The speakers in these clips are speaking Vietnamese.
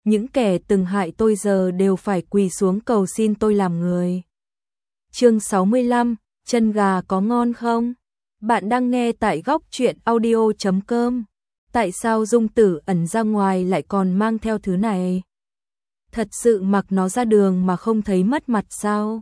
những kẻ từng hại tôi giờ đều phải quỳ xuống cầu xin tôi làm người. Chương 65, chân gà có ngon không? Bạn đang nghe tại góc truyện audio.com. Tại sao Dung Tử Ẩn ra ngoài lại còn mang theo thứ này? Thật sự mặc nó ra đường mà không thấy mất mặt sao?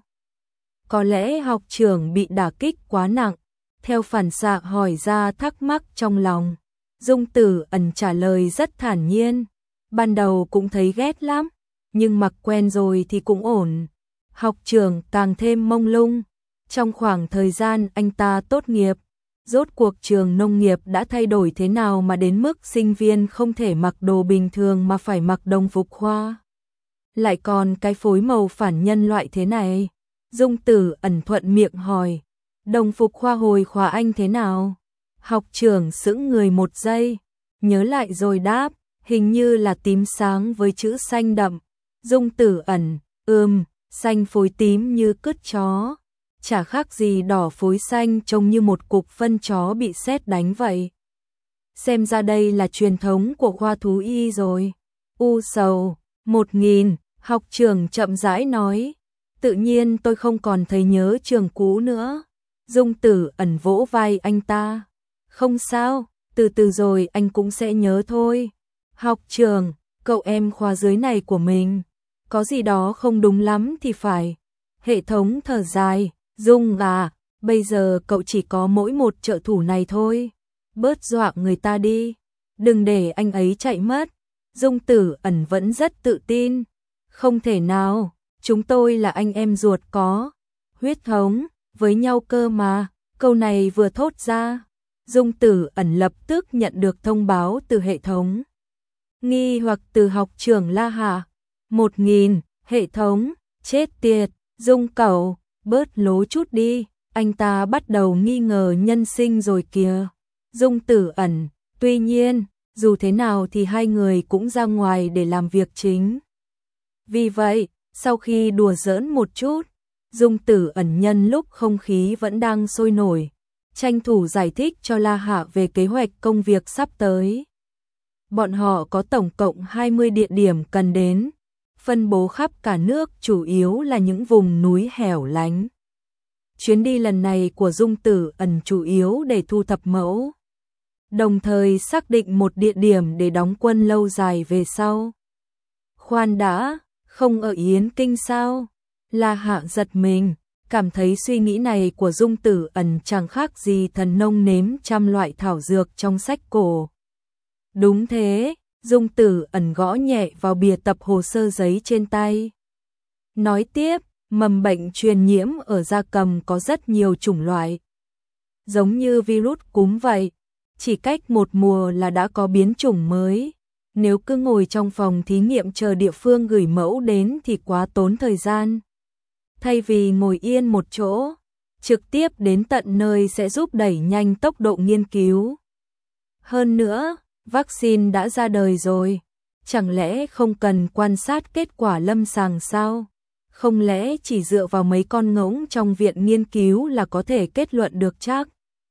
Có lẽ học trưởng bị đả kích quá nặng, theo phản xạ hỏi ra thắc mắc trong lòng. Dung Tử Ẩn trả lời rất thản nhiên, ban đầu cũng thấy ghét lắm, nhưng mặc quen rồi thì cũng ổn. Học trưởng càng thêm mông lung, trong khoảng thời gian anh ta tốt nghiệp, rốt cuộc trường nông nghiệp đã thay đổi thế nào mà đến mức sinh viên không thể mặc đồ bình thường mà phải mặc đồng phục khoa. Lại còn cái phối màu phản nhân loại thế này. Dung Tử Ẩn thuận miệng hỏi, đồng phục khoa hồi khóa anh thế nào? Học trưởng sững người một giây, nhớ lại rồi đáp, hình như là tím sáng với chữ xanh đậm. Dung Tử Ẩn, xanh phối tím như cứt chó, chả khác gì đỏ phối xanh, trông như một cục phân chó bị sét đánh vậy. Xem ra đây là truyền thống của khoa thú y rồi. U sầu, 1000, học trưởng chậm rãi nói. Tự nhiên tôi không còn thấy nhớ trường cũ nữa. Dung Tử Ẩn vỗ vai anh ta. Không sao, từ từ rồi anh cũng sẽ nhớ thôi. Học trưởng, cậu em khoa dưới này của mình, có gì đó không đúng lắm thì phải. Hệ thống thở dài, Dung à, bây giờ cậu chỉ có mỗi một trợ thủ này thôi. Bớt dọa người ta đi, đừng để anh ấy chạy mất. Dung Tử Ẩn vẫn rất tự tin. Không thể nào, chúng tôi là anh em ruột có huyết thống với nhau cơ mà. Câu này vừa thốt ra, Dung Tử Ẩn lập tức nhận được thông báo từ hệ thống. Nghi hoặc từ học trưởng La Hạ. 1000, hệ thống, chết tiệt, Dung cậu, bớt lố chút đi, anh ta bắt đầu nghi ngờ nhân sinh rồi kìa. Dung Tử Ẩn, tuy nhiên, dù thế nào thì hai người cũng ra ngoài để làm việc chính. Vì vậy, sau khi đùa giỡn một chút, Dung Tử Ẩn nhân lúc không khí vẫn đang sôi nổi, tranh thủ giải thích cho La Hạ về kế hoạch công việc sắp tới. Bọn họ có tổng cộng 20 địa điểm cần đến, phân bố khắp cả nước, chủ yếu là những vùng núi hẻo lánh. Chuyến đi lần này của Dung Tử Ẩn chủ yếu để thu thập mẫu, đồng thời xác định một địa điểm để đóng quân lâu dài về sau. Khoan đã, không ở Yến Kinh sao? La Hạ giật mình, cảm thấy suy nghĩ này của Dung Tử Ẩn chẳng khác gì thần nông nếm trăm loại thảo dược trong sách cổ. Đúng thế, Dung Tử Ẩn gõ nhẹ vào bìa tập hồ sơ giấy trên tay. Nói tiếp, mầm bệnh truyền nhiễm ở gia cầm có rất nhiều chủng loại. Giống như virus cúm vậy, chỉ cách một mùa là đã có biến chủng mới. Nếu cứ ngồi trong phòng thí nghiệm chờ địa phương gửi mẫu đến thì quá tốn thời gian. Thay vì ngồi yên một chỗ, trực tiếp đến tận nơi sẽ giúp đẩy nhanh tốc độ nghiên cứu. Hơn nữa, vaccine đã ra đời rồi, chẳng lẽ không cần quan sát kết quả lâm sàng sao? Không lẽ chỉ dựa vào mấy con ngỗng trong viện nghiên cứu là có thể kết luận được chắc?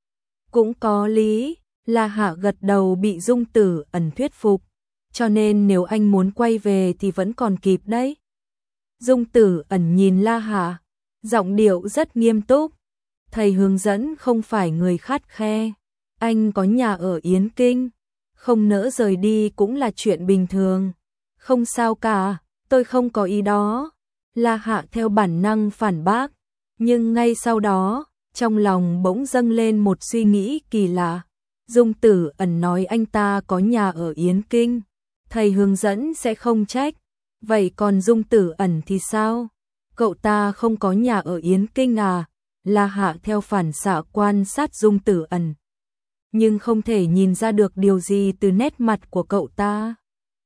Cũng có lý, La Hạ gật đầu, bị Dung Tử Ẩn thuyết phục, cho nên nếu anh muốn quay về thì vẫn còn kịp đấy. Dung Tử Ẩn nhìn La Hạ, giọng điệu rất nghiêm túc. Thầy hướng dẫn không phải người khắt khe, anh có nhà ở Yến Kinh, không nỡ rời đi cũng là chuyện bình thường. Không sao cả, tôi không có ý đó. La Hạ theo bản năng phản bác, nhưng ngay sau đó, trong lòng bỗng dâng lên một suy nghĩ kỳ lạ. Dung Tử Ẩn nói anh ta có nhà ở Yến Kinh, thầy hướng dẫn sẽ không trách. Vậy còn Dung Tử Ẩn thì sao? Cậu ta không có nhà ở Yến Kinh à? La Hạ theo phản xạ quan sát Dung Tử Ẩn, nhưng không thể nhìn ra được điều gì từ nét mặt của cậu ta.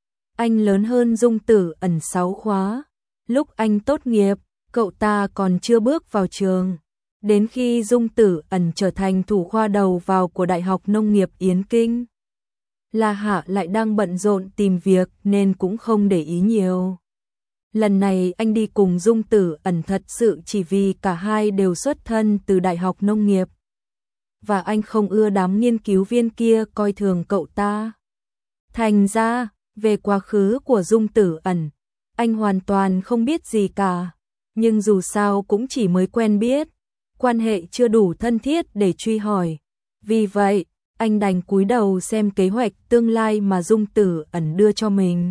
Anh lớn hơn Dung Tử Ẩn 6 khóa. Lúc anh tốt nghiệp, cậu ta còn chưa bước vào trường. Đến khi Dung Tử Ẩn trở thành thủ khoa đầu vào của Đại học Nông nghiệp Yến Kinh, La Hạ lại đang bận rộn tìm việc nên cũng không để ý nhiều. Lần này anh đi cùng Dung Tử Ẩn thật sự chỉ vì cả hai đều xuất thân từ Đại học Nông nghiệp. Và anh không ưa đám nghiên cứu viên kia coi thường cậu ta. Thành ra, Về quá khứ của Dung Tử Ẩn, anh hoàn toàn không biết gì cả, nhưng dù sao cũng chỉ mới quen biết, quan hệ chưa đủ thân thiết để truy hỏi. Vì vậy, anh đành cúi đầu xem kế hoạch tương lai mà Dung Tử Ẩn đưa cho mình.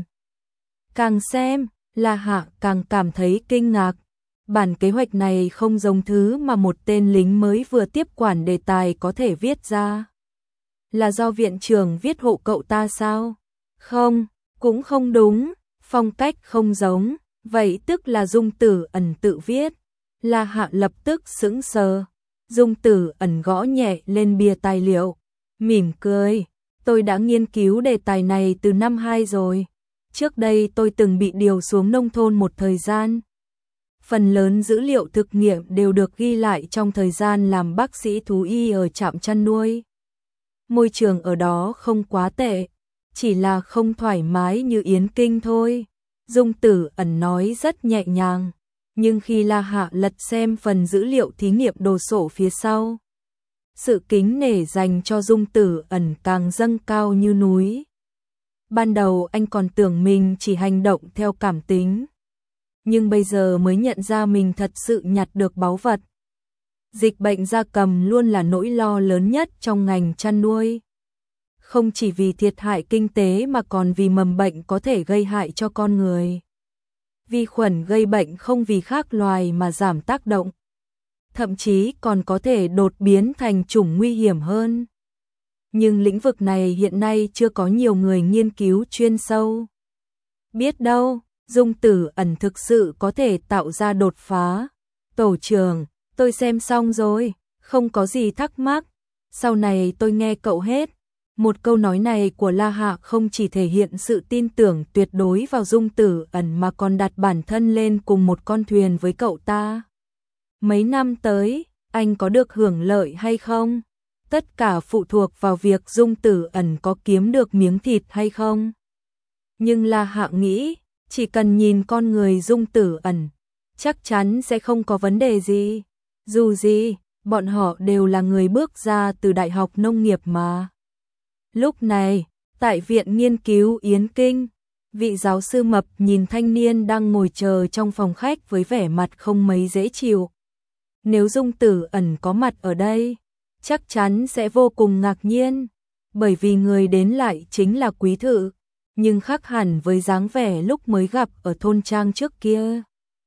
Càng xem, La Hạ càng cảm thấy kinh ngạc. Bản kế hoạch này không giống thứ mà một tên lính mới vừa tiếp quản đề tài có thể viết ra. Là do viện trưởng viết hộ cậu ta sao? Không, cũng không đúng, phong cách không giống, vậy tức là Dung Tử Ẩn tự viết. La Hạ lập tức sững sờ. Dung Tử Ẩn gõ nhẹ lên bìa tài liệu, mỉm cười, tôi đã nghiên cứu đề tài này từ năm 2 rồi. Trước đây tôi từng bị điều xuống nông thôn một thời gian. Phần lớn dữ liệu thực nghiệm đều được ghi lại trong thời gian làm bác sĩ thú y ở trạm chăn nuôi. Môi trường ở đó không quá tệ, chỉ là không thoải mái như Yến Kinh thôi. Dung Tử Ẩn nói rất nhẹ nhàng, nhưng khi La Hạ lật xem phần dữ liệu thí nghiệm đồ sộ phía sau, sự kính nể dành cho Dung Tử Ẩn càng dâng cao như núi. Ban đầu anh còn tưởng mình chỉ hành động theo cảm tính, nhưng bây giờ mới nhận ra mình thật sự nhặt được báu vật. Dịch bệnh gia cầm luôn là nỗi lo lớn nhất trong ngành chăn nuôi. Không chỉ vì thiệt hại kinh tế mà còn vì mầm bệnh có thể gây hại cho con người. Vi khuẩn gây bệnh không vì khác loài mà giảm tác động, thậm chí còn có thể đột biến thành chủng nguy hiểm hơn. Nhưng lĩnh vực này hiện nay chưa có nhiều người nghiên cứu chuyên sâu. Biết đâu, Dung Tử Ẩn thực sự có thể tạo ra đột phá. Tổ trưởng, tôi xem xong rồi, không có gì thắc mắc. Sau này tôi nghe cậu hết. Một câu nói này của La Hạ không chỉ thể hiện sự tin tưởng tuyệt đối vào Dung Tử Ẩn mà còn đặt bản thân lên cùng một con thuyền với cậu ta. Mấy năm tới, anh có được hưởng lợi hay không? Tất cả phụ thuộc vào việc Dung Tử Ẩn có kiếm được miếng thịt hay không. Nhưng La Hạ nghĩ, chỉ cần nhìn con người Dung Tử Ẩn, chắc chắn sẽ không có vấn đề gì. Dù gì, bọn họ đều là người bước ra từ Đại học Nông nghiệp mà. Lúc này, tại Viện Nghiên cứu Yến Kinh, vị giáo sư mập nhìn thanh niên đang ngồi chờ trong phòng khách với vẻ mặt không mấy dễ chịu. Nếu Dung Tử Ẩn có mặt ở đây, chắc chắn sẽ vô cùng ngạc nhiên, bởi vì người đến lại chính là Quý Thự, nhưng khác hẳn với dáng vẻ lúc mới gặp ở thôn trang trước kia.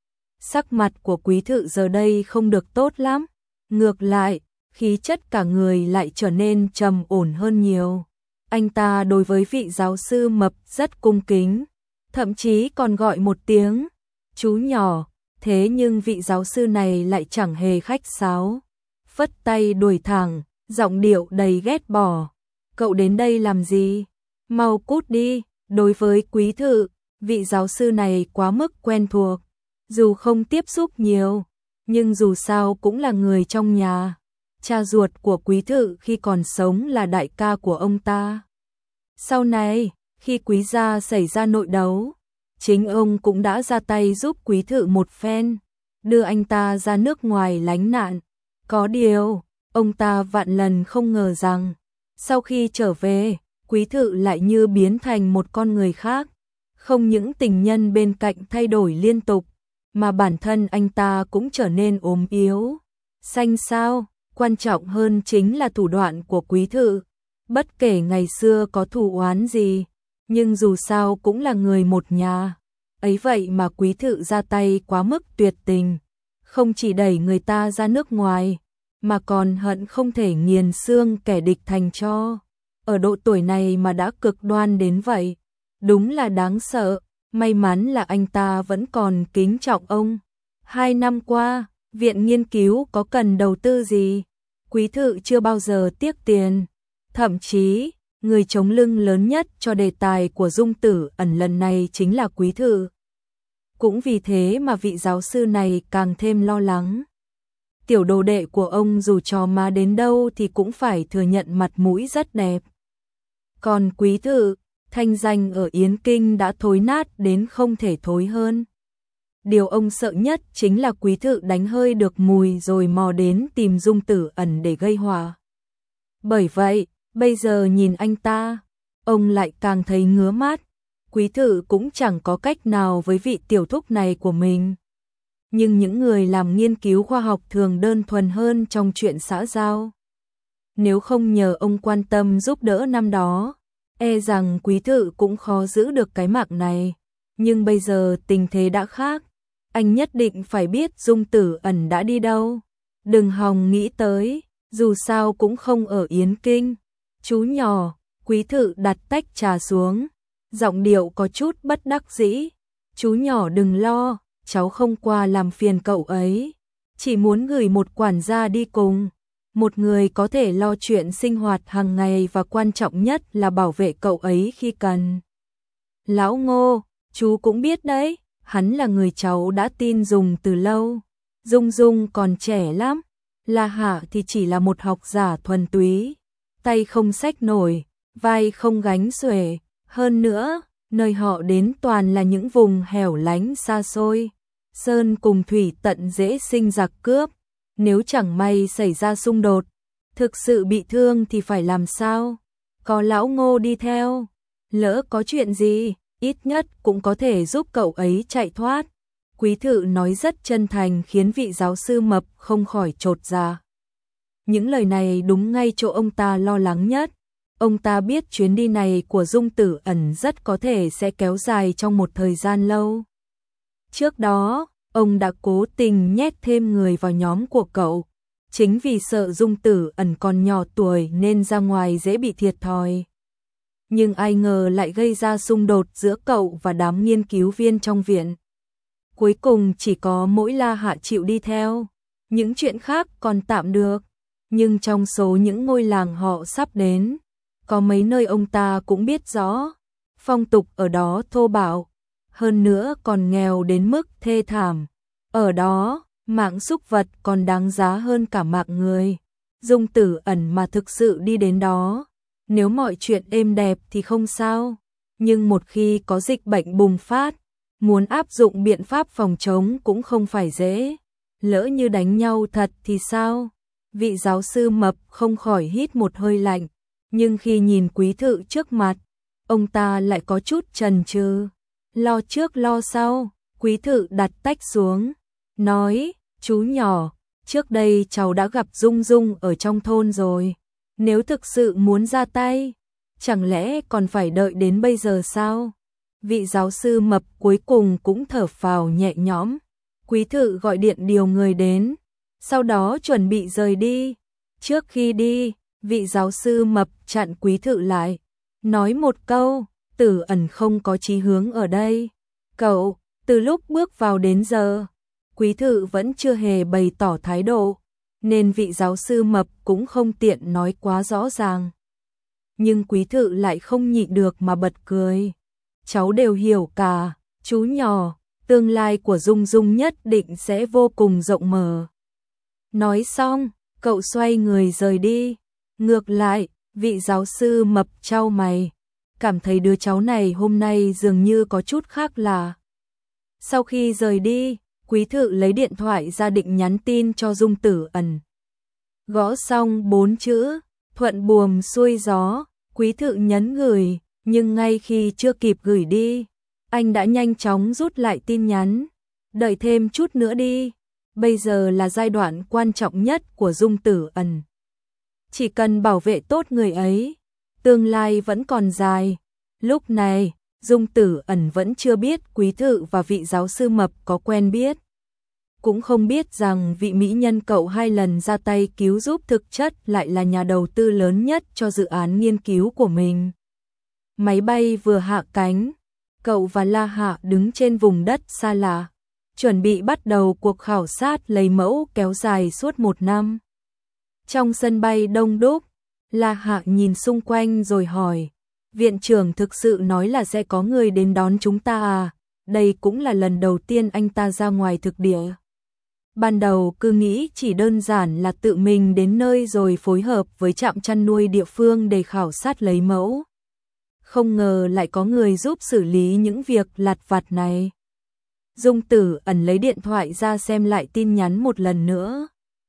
Sắc mặt của Quý Thự giờ đây không được tốt lắm, ngược lại, khí chất cả người lại trở nên trầm ổn hơn nhiều. Anh ta đối với vị giáo sư mập rất cung kính, thậm chí còn gọi một tiếng chú nhỏ, thế nhưng vị giáo sư này lại chẳng hề khách sáo, phất tay đuổi thẳng, giọng điệu đầy ghét bỏ. Cậu đến đây làm gì? Mau cút đi. Đối với Quý Thự, vị giáo sư này quá mức quen thuộc, dù không tiếp xúc nhiều, nhưng dù sao cũng là người trong nhà. Cha ruột của Quý Thự khi còn sống là đại ca của ông ta. Sau này, khi Quý gia xảy ra nội đấu, chính ông cũng đã ra tay giúp Quý Thự một phen, đưa anh ta ra nước ngoài lánh nạn. Có điều, ông ta vạn lần không ngờ rằng, sau khi trở về, Quý Thự lại như biến thành một con người khác. Không những tình nhân bên cạnh thay đổi liên tục, mà bản thân anh ta cũng trở nên ốm yếu, xanh xao. Quan trọng hơn chính là thủ đoạn của Quý Thự. Bất kể ngày xưa có thù oán gì, nhưng dù sao cũng là người một nhà. Ấy vậy mà Quý Thự ra tay quá mức tuyệt tình, không chỉ đẩy người ta ra nước ngoài, mà còn hận không thể nghiền xương kẻ địch thành tro. Ở độ tuổi này mà đã cực đoan đến vậy, đúng là đáng sợ. May mắn là anh ta vẫn còn kính trọng ông. 2 năm qua, viện nghiên cứu có cần đầu tư gì, Quý Thự chưa bao giờ tiếc tiền. Thậm chí, người chống lưng lớn nhất cho đề tài của Dung Tử Ẩn lần này chính là Quý Thự. Cũng vì thế mà vị giáo sư này càng thêm lo lắng. Tiểu đồ đệ của ông dù trò má đến đâu thì cũng phải thừa nhận mặt mũi rất đẹp. Còn Quý Thự, thanh danh ở Yến Kinh đã thối nát đến không thể thối hơn. Điều ông sợ nhất chính là Quý Thự đánh hơi được mùi rồi mò đến tìm Dung Tử Ẩn để gây họa. Bởi vậy, bây giờ nhìn anh ta, ông lại càng thấy ngứa mắt. Quý Thự cũng chẳng có cách nào với vị tiểu thúc này của mình. Nhưng những người làm nghiên cứu khoa học thường đơn thuần hơn trong chuyện xã giao. Nếu không nhờ ông quan tâm giúp đỡ năm đó, e rằng Quý Thự cũng khó giữ được cái mạng này. Nhưng bây giờ tình thế đã khác, anh nhất định phải biết Dung Tử Ẩn đã đi đâu. Đừng hòng nghĩ tới, dù sao cũng không ở Yến Kinh. Chú nhỏ, Quý Thự đặt tách trà xuống, giọng điệu có chút bất đắc dĩ. Chú nhỏ đừng lo, cháu không qua làm phiền cậu ấy. Chỉ muốn gửi một quản gia đi cùng. Một người có thể lo chuyện sinh hoạt hàng ngày và quan trọng nhất là bảo vệ cậu ấy khi cần. Lão Ngô, chú cũng biết đấy, hắn là người cháu đã tin dùng từ lâu. Dung Dung còn trẻ lắm, La Hạ thì chỉ là một học giả thuần túy. Tay không xách nổi, vai không gánh xuể. Hơn nữa, nơi họ đến toàn là những vùng hẻo lánh xa xôi. Sơn cùng thủy tận dễ sinh giặc cướp. Nếu chẳng may xảy ra xung đột, thực sự bị thương thì phải làm sao? Có lão Ngô đi theo, lỡ có chuyện gì, ít nhất cũng có thể giúp cậu ấy chạy thoát. Quý Thự nói rất chân thành khiến vị giáo sư mập không khỏi chột dạ. Những lời này đúng ngay chỗ ông ta lo lắng nhất. Ông ta biết chuyến đi này của Dung Tử Ẩn rất có thể sẽ kéo dài trong một thời gian lâu. Trước đó, ông đã cố tình nhét thêm người vào nhóm của cậu. Chính vì sợ Dung Tử Ẩn còn nhỏ tuổi nên ra ngoài dễ bị thiệt thòi. Nhưng ai ngờ lại gây ra xung đột giữa cậu và đám nghiên cứu viên trong viện. Cuối cùng chỉ có mỗi La Hạ chịu đi theo. Những chuyện khác còn tạm được. Nhưng trong số những ngôi làng họ sắp đến, có mấy nơi ông ta cũng biết rõ. Phong tục ở đó thô bạo, hơn nữa còn nghèo đến mức thê thảm. Ở đó, mạng súc vật còn đáng giá hơn cả mạng người. Dung Tử Ẩn mà thực sự đi đến đó, nếu mọi chuyện êm đẹp thì không sao. Nhưng một khi có dịch bệnh bùng phát, muốn áp dụng biện pháp phòng chống cũng không phải dễ. Lỡ như đánh nhau thật thì sao? Vị giáo sư mập không khỏi hít một hơi lạnh. Nhưng khi nhìn Quý Thự trước mặt, ông ta lại có chút chần chừ. Lo trước lo sau, Quý Thự đặt tách xuống, nói, chú nhỏ, trước đây cháu đã gặp Dung Dung ở trong thôn rồi. Nếu thực sự muốn ra tay, chẳng lẽ còn phải đợi đến bây giờ sao? Vị giáo sư mập cuối cùng cũng thở phào nhẹ nhõm. Quý Thự gọi điện điều người đến, sau đó chuẩn bị rời đi. Trước khi đi, vị giáo sư mập chặn Quý Thự lại, nói một câu, Tử Ẩn không có chí hướng ở đây. Cậu, từ lúc bước vào đến giờ, Quý Thự vẫn chưa hề bày tỏ thái độ, nên vị giáo sư mập cũng không tiện nói quá rõ ràng. Nhưng Quý Thự lại không nhịn được mà bật cười. Cháu đều hiểu cả, chú nhỏ, tương lai của Dung Dung nhất định sẽ vô cùng rộng mở. Nói xong, cậu xoay người rời đi. Ngược lại, vị giáo sư mập chau mày, cảm thấy đứa cháu này hôm nay dường như có chút khác lạ. Sau khi rời đi, Quý Thự lấy điện thoại ra định nhắn tin cho Dung Tử Ẩn. Gõ xong 4 chữ, thuận buồm xuôi gió, Quý Thự nhấn gửi, nhưng ngay khi chưa kịp gửi đi, anh đã nhanh chóng rút lại tin nhắn. Đợi thêm chút nữa đi, bây giờ là giai đoạn quan trọng nhất của Dung Tử Ẩn. Chỉ cần bảo vệ tốt người ấy, tương lai vẫn còn dài. Lúc này, Dung Tử Ẩn vẫn chưa biết Quý Thự và vị giáo sư mập có quen biết. Cũng không biết rằng vị mỹ nhân cậu 2 lần ra tay cứu giúp thực chất lại là nhà đầu tư lớn nhất cho dự án nghiên cứu của mình. Máy bay vừa hạ cánh, cậu và La Hạ đứng trên vùng đất xa lạ, chuẩn bị bắt đầu cuộc khảo sát lấy mẫu kéo dài suốt 1 năm. Trong sân bay đông đúc, La Hạ nhìn xung quanh rồi hỏi, viện trưởng thực sự nói là sẽ có người đến đón chúng ta à? Đây cũng là lần đầu tiên anh ta ra ngoài thực địa. Ban đầu cứ nghĩ chỉ đơn giản là tự mình đến nơi rồi phối hợp với trạm chăn nuôi địa phương để khảo sát lấy mẫu. Không ngờ lại có người giúp xử lý những việc lặt vặt này. Dung Tử Ẩn lấy điện thoại ra xem lại tin nhắn một lần nữa.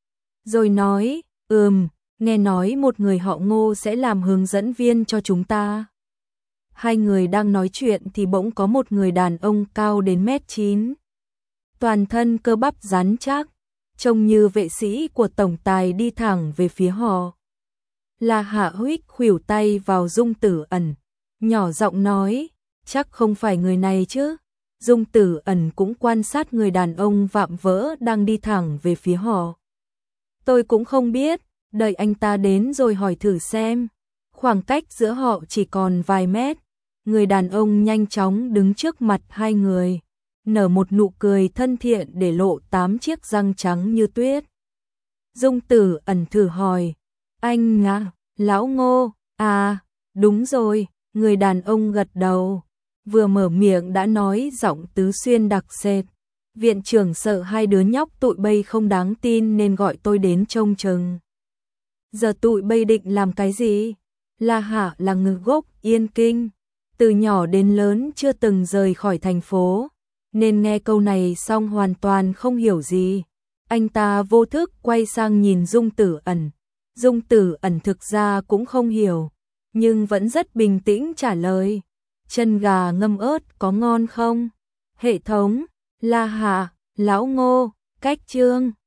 Rồi nói, nghe nói một người họ Ngô sẽ làm hướng dẫn viên cho chúng ta. Hai người đang nói chuyện thì bỗng có một người đàn ông cao đến 1m9. Toàn thân cơ bắp rắn chắc, trông như vệ sĩ của tổng tài đi thẳng về phía họ. La Hạ huých khuỷu tay vào Dung Tử Ẩn, nhỏ giọng nói, chắc không phải người này chứ. Dung Tử Ẩn cũng quan sát người đàn ông vạm vỡ đang đi thẳng về phía họ. Tôi cũng không biết, đợi anh ta đến rồi hỏi thử xem. Khoảng cách giữa họ chỉ còn vài mét. Người đàn ông nhanh chóng đứng trước mặt hai người, nở một nụ cười thân thiện để lộ 8 chiếc răng trắng như tuyết. Dung Tử Ẩn thử hỏi, anh à, lão Ngô, à, đúng rồi, người đàn ông gật đầu. Vừa mở miệng đã nói giọng tứ xuyên đặc sệt. Viện trưởng sợ hai đứa nhóc tụi bay không đáng tin nên gọi tôi đến trông chừng. Giờ tụi bay định làm cái gì? La Hạ là người gốc Yên Kinh, từ nhỏ đến lớn chưa từng rời khỏi thành phố, nên nghe câu này xong hoàn toàn không hiểu gì. Anh ta vô thức quay sang nhìn Dung Tử Ẩn. Dung Tử Ẩn thực ra cũng không hiểu, nhưng vẫn rất bình tĩnh trả lời. Chân gà ngâm ớt có ngon không? Hệ thống, La Hạ, lão Ngô, cách chương.